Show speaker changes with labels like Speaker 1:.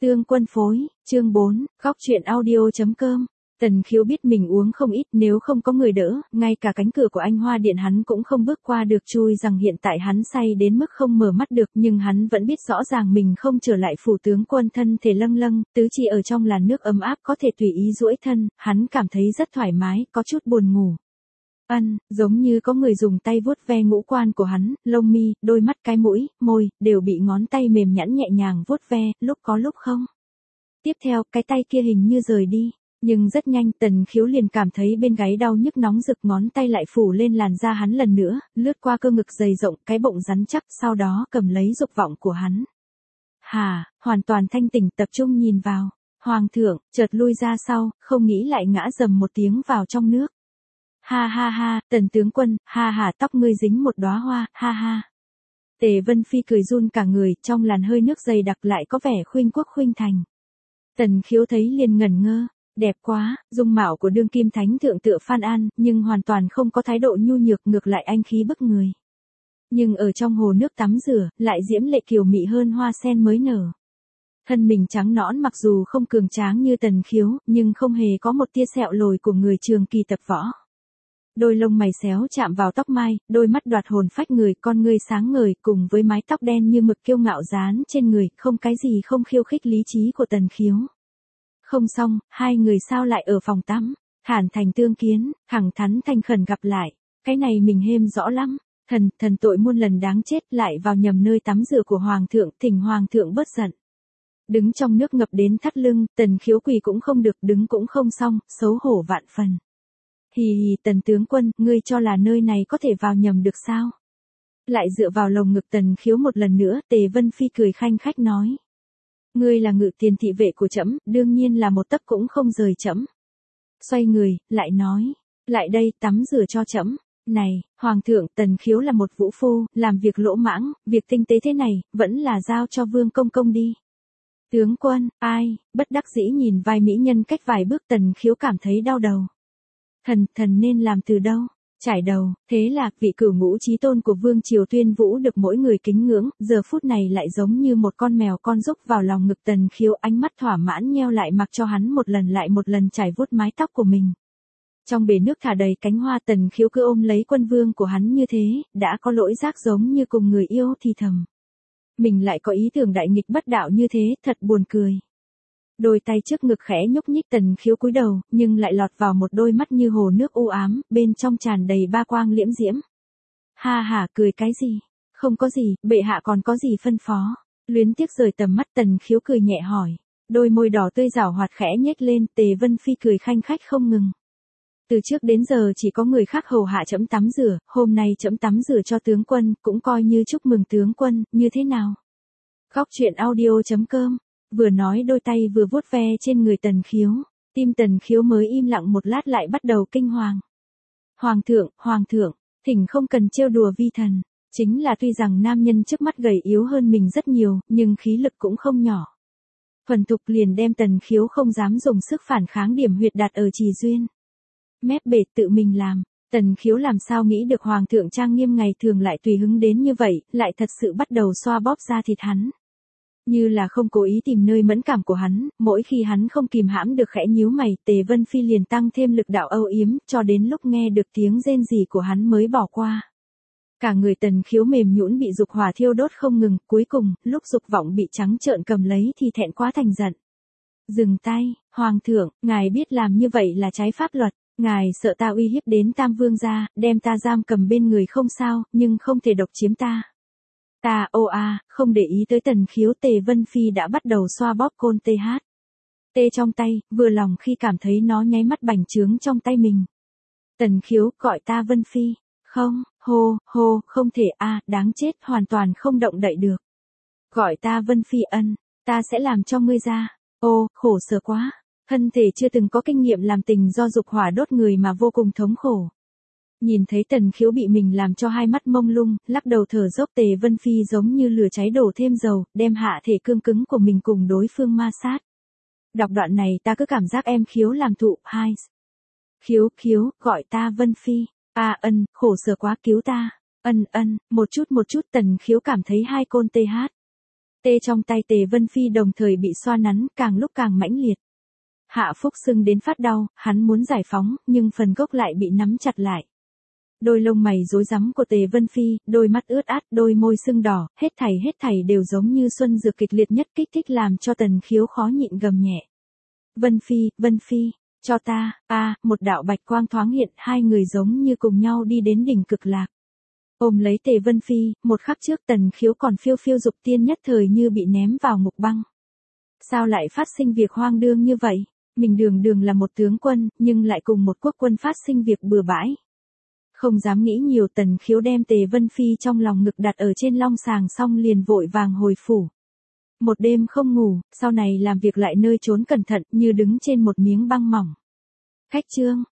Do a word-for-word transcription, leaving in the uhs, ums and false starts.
Speaker 1: Tương Quân phối, chương bốn, khóc chuyện audio chấm com. Tần Khiếu biết mình uống không ít, nếu không có người đỡ, ngay cả cánh cửa của Anh Hoa Điện hắn cũng không bước qua được, chui rằng hiện tại hắn say đến mức không mở mắt được, nhưng hắn vẫn biết rõ ràng mình không trở lại phủ tướng quân, thân thể lâng lâng, tứ chi ở trong làn nước ấm áp có thể tùy ý duỗi thân, hắn cảm thấy rất thoải mái, có chút buồn ngủ. Ân, giống như có người dùng tay vuốt ve ngũ quan của hắn, lông mi, đôi mắt, cái mũi, môi, đều bị ngón tay mềm nhẵn nhẹ nhàng vuốt ve, lúc có lúc không. Tiếp theo, cái tay kia hình như rời đi, nhưng rất nhanh Tần Khiếu liền cảm thấy bên gáy đau nhức nóng rực, ngón tay lại phủ lên làn da hắn lần nữa, lướt qua cơ ngực dày rộng, cái bụng rắn chắc, sau đó cầm lấy dục vọng của hắn. Hà, hoàn toàn thanh tỉnh tập trung nhìn vào, Hoàng thượng, chợt lui ra sau, không nghĩ lại ngã dầm một tiếng vào trong nước. Ha ha ha, Tần tướng quân, ha ha, tóc ngươi dính một đóa hoa, ha ha. Tề Vân Phi cười run cả người, trong làn hơi nước dày đặc lại có vẻ khuynh quốc khuynh thành. Tần Khiếu thấy liền ngẩn ngơ, đẹp quá, dung mạo của đương kim thánh thượng tựa Phan An, nhưng hoàn toàn không có thái độ nhu nhược, ngược lại anh khí bức người. Nhưng ở trong hồ nước tắm rửa, lại diễm lệ kiều mị hơn hoa sen mới nở. Thân mình trắng nõn mặc dù không cường tráng như Tần Khiếu, nhưng không hề có một tia sẹo lồi của người trường kỳ tập võ. Đôi lông mày xéo chạm vào tóc mai, đôi mắt đoạt hồn phách người, con ngươi sáng ngời, cùng với mái tóc đen như mực kiêu ngạo dán trên người, không cái gì không khiêu khích lý trí của Tần Khiếu. Không xong, hai người sao lại ở phòng tắm, thản thành tương kiến, thẳng thắn thành khẩn gặp lại, cái này mình hêm rõ lắm, thần, thần tội muôn lần đáng chết, lại vào nhầm nơi tắm rửa của Hoàng thượng, thỉnh Hoàng thượng bớt giận. Đứng trong nước ngập đến thắt lưng, Tần Khiếu quỳ cũng không được, đứng cũng không xong, xấu hổ vạn phần. Hì hì, Tần tướng quân, ngươi cho là nơi này có thể vào nhầm được sao? Lại dựa vào lồng ngực Tần Khiếu một lần nữa, Tề Vân Phi cười khanh khách nói. Ngươi là ngự tiền thị vệ của trẫm, đương nhiên là một tấc cũng không rời trẫm. Xoay người, lại nói, lại đây, tắm rửa cho trẫm. Này, Hoàng thượng, Tần Khiếu là một vũ phu, làm việc lỗ mãng, việc tinh tế thế này, vẫn là giao cho Vương Công Công đi. Tướng quân, ai, bất đắc dĩ nhìn vai mỹ nhân cách vài bước, Tần Khiếu cảm thấy đau đầu. Thần, thần nên làm từ đâu? Trải đầu, thế là, vị cửu ngũ chí tôn của Vương Triều Tuyên Vũ được mỗi người kính ngưỡng, giờ phút này lại giống như một con mèo con rúc vào lòng ngực Tần Khiếu, ánh mắt thỏa mãn nheo lại mặc cho hắn một lần lại một lần trải vuốt mái tóc của mình. Trong bể nước thả đầy cánh hoa, Tần Khiếu cứ ôm lấy quân vương của hắn như thế, đã có lỗi giác giống như cùng người yêu thì thầm. Mình lại có ý tưởng đại nghịch bất đạo như thế, thật buồn cười. Đôi tay trước ngực khẽ nhúc nhích, Tần Khiếu cúi đầu, nhưng lại lọt vào một đôi mắt như hồ nước u ám, bên trong tràn đầy ba quang liễm diễm. Ha ha, cười cái gì? Không có gì, bệ hạ còn có gì phân phó? Luyến tiếc rời tầm mắt, Tần Khiếu cười nhẹ hỏi. Đôi môi đỏ tươi rảo hoạt khẽ nhếch lên, Tề Vân Phi cười khanh khách không ngừng. Từ trước đến giờ chỉ có người khác hầu hạ trẫm tắm rửa, hôm nay trẫm tắm rửa cho tướng quân, cũng coi như chúc mừng tướng quân, như thế nào? Khóc chuyện audio chấm com. Vừa nói đôi tay vừa vuốt ve trên người Tần Khiếu, tim Tần Khiếu mới im lặng một lát lại bắt đầu kinh hoàng. Hoàng thượng, Hoàng thượng, thỉnh không cần trêu đùa vi thần, chính là tuy rằng nam nhân trước mắt gầy yếu hơn mình rất nhiều, nhưng khí lực cũng không nhỏ. Thuần thục liền đem Tần Khiếu không dám dùng sức phản kháng điểm huyệt đặt ở trì duyên. Mép bệt tự mình làm, Tần Khiếu làm sao nghĩ được Hoàng thượng trang nghiêm ngày thường lại tùy hứng đến như vậy, lại thật sự bắt đầu xoa bóp da thịt hắn. Như là không cố ý tìm nơi mẫn cảm của hắn, mỗi khi hắn không kìm hãm được khẽ nhíu mày, Tề Vân Phi liền tăng thêm lực đạo âu yếm, cho đến lúc nghe được tiếng rên rỉ của hắn mới bỏ qua. Cả người Tần Khiếu mềm nhũn bị dục hỏa thiêu đốt không ngừng, cuối cùng, lúc dục vọng bị trắng trợn cầm lấy thì thẹn quá thành giận. Dừng tay, Hoàng thượng, ngài biết làm như vậy là trái pháp luật, ngài sợ ta uy hiếp đến Tam Vương gia, đem ta giam cầm bên người không sao, nhưng không thể độc chiếm ta. Ta, ô a, không để ý tới Tần Khiếu, Tề Vân Phi đã bắt đầu xoa bóp côn tê hát. Tê trong tay, vừa lòng khi cảm thấy nó nháy mắt bành trướng trong tay mình. Tần Khiếu, gọi ta Vân Phi. Không, hô, hô, không thể a, đáng chết, hoàn toàn không động đậy được. Gọi ta Vân Phi ân, ta sẽ làm cho ngươi ra. Ô, khổ sở quá. Thân thể chưa từng có kinh nghiệm làm tình do dục hỏa đốt người mà vô cùng thống khổ. Nhìn thấy Tần Khiếu bị mình làm cho hai mắt mông lung, lắc đầu thở dốc, Tề Vân Phi giống như lửa cháy đổ thêm dầu, đem hạ thể cương cứng của mình cùng đối phương ma sát. Đọc đoạn này ta cứ cảm giác em Khiếu làm thụ, hai. Khiếu, Khiếu, gọi ta Vân Phi. A à, ân, khổ sở quá, cứu ta. Ân ân, một chút một chút, Tần Khiếu cảm thấy hai côn tê hát. Tê trong tay Tề Vân Phi đồng thời bị xoa nắn, càng lúc càng mãnh liệt. Hạ Phúc sưng đến phát đau, hắn muốn giải phóng, nhưng phần gốc lại bị nắm chặt lại. Đôi lông mày rối rắm của Tề Vân Phi, đôi mắt ướt át, đôi môi sưng đỏ, hết thảy hết thảy đều giống như xuân dược kịch liệt nhất kích thích làm cho Tần Khiếu khó nhịn gầm nhẹ. Vân Phi, Vân Phi, cho ta, a, một đạo bạch quang thoáng hiện, hai người giống như cùng nhau đi đến đỉnh cực lạc. Ôm lấy Tề Vân Phi, một khắc trước Tần Khiếu còn phiêu phiêu dục tiên nhất thời như bị ném vào ngục băng. Sao lại phát sinh việc hoang đương như vậy? Mình đường đường là một tướng quân, nhưng lại cùng một quốc quân phát sinh việc bừa bãi. Không dám nghĩ nhiều, Tần Khiếu đem Tề Vân Phi trong lòng ngực đặt ở trên long sàng xong liền vội vàng hồi phủ. Một đêm không ngủ, sau này làm việc lại nơi trốn cẩn thận như đứng trên một miếng băng mỏng. Khách trương,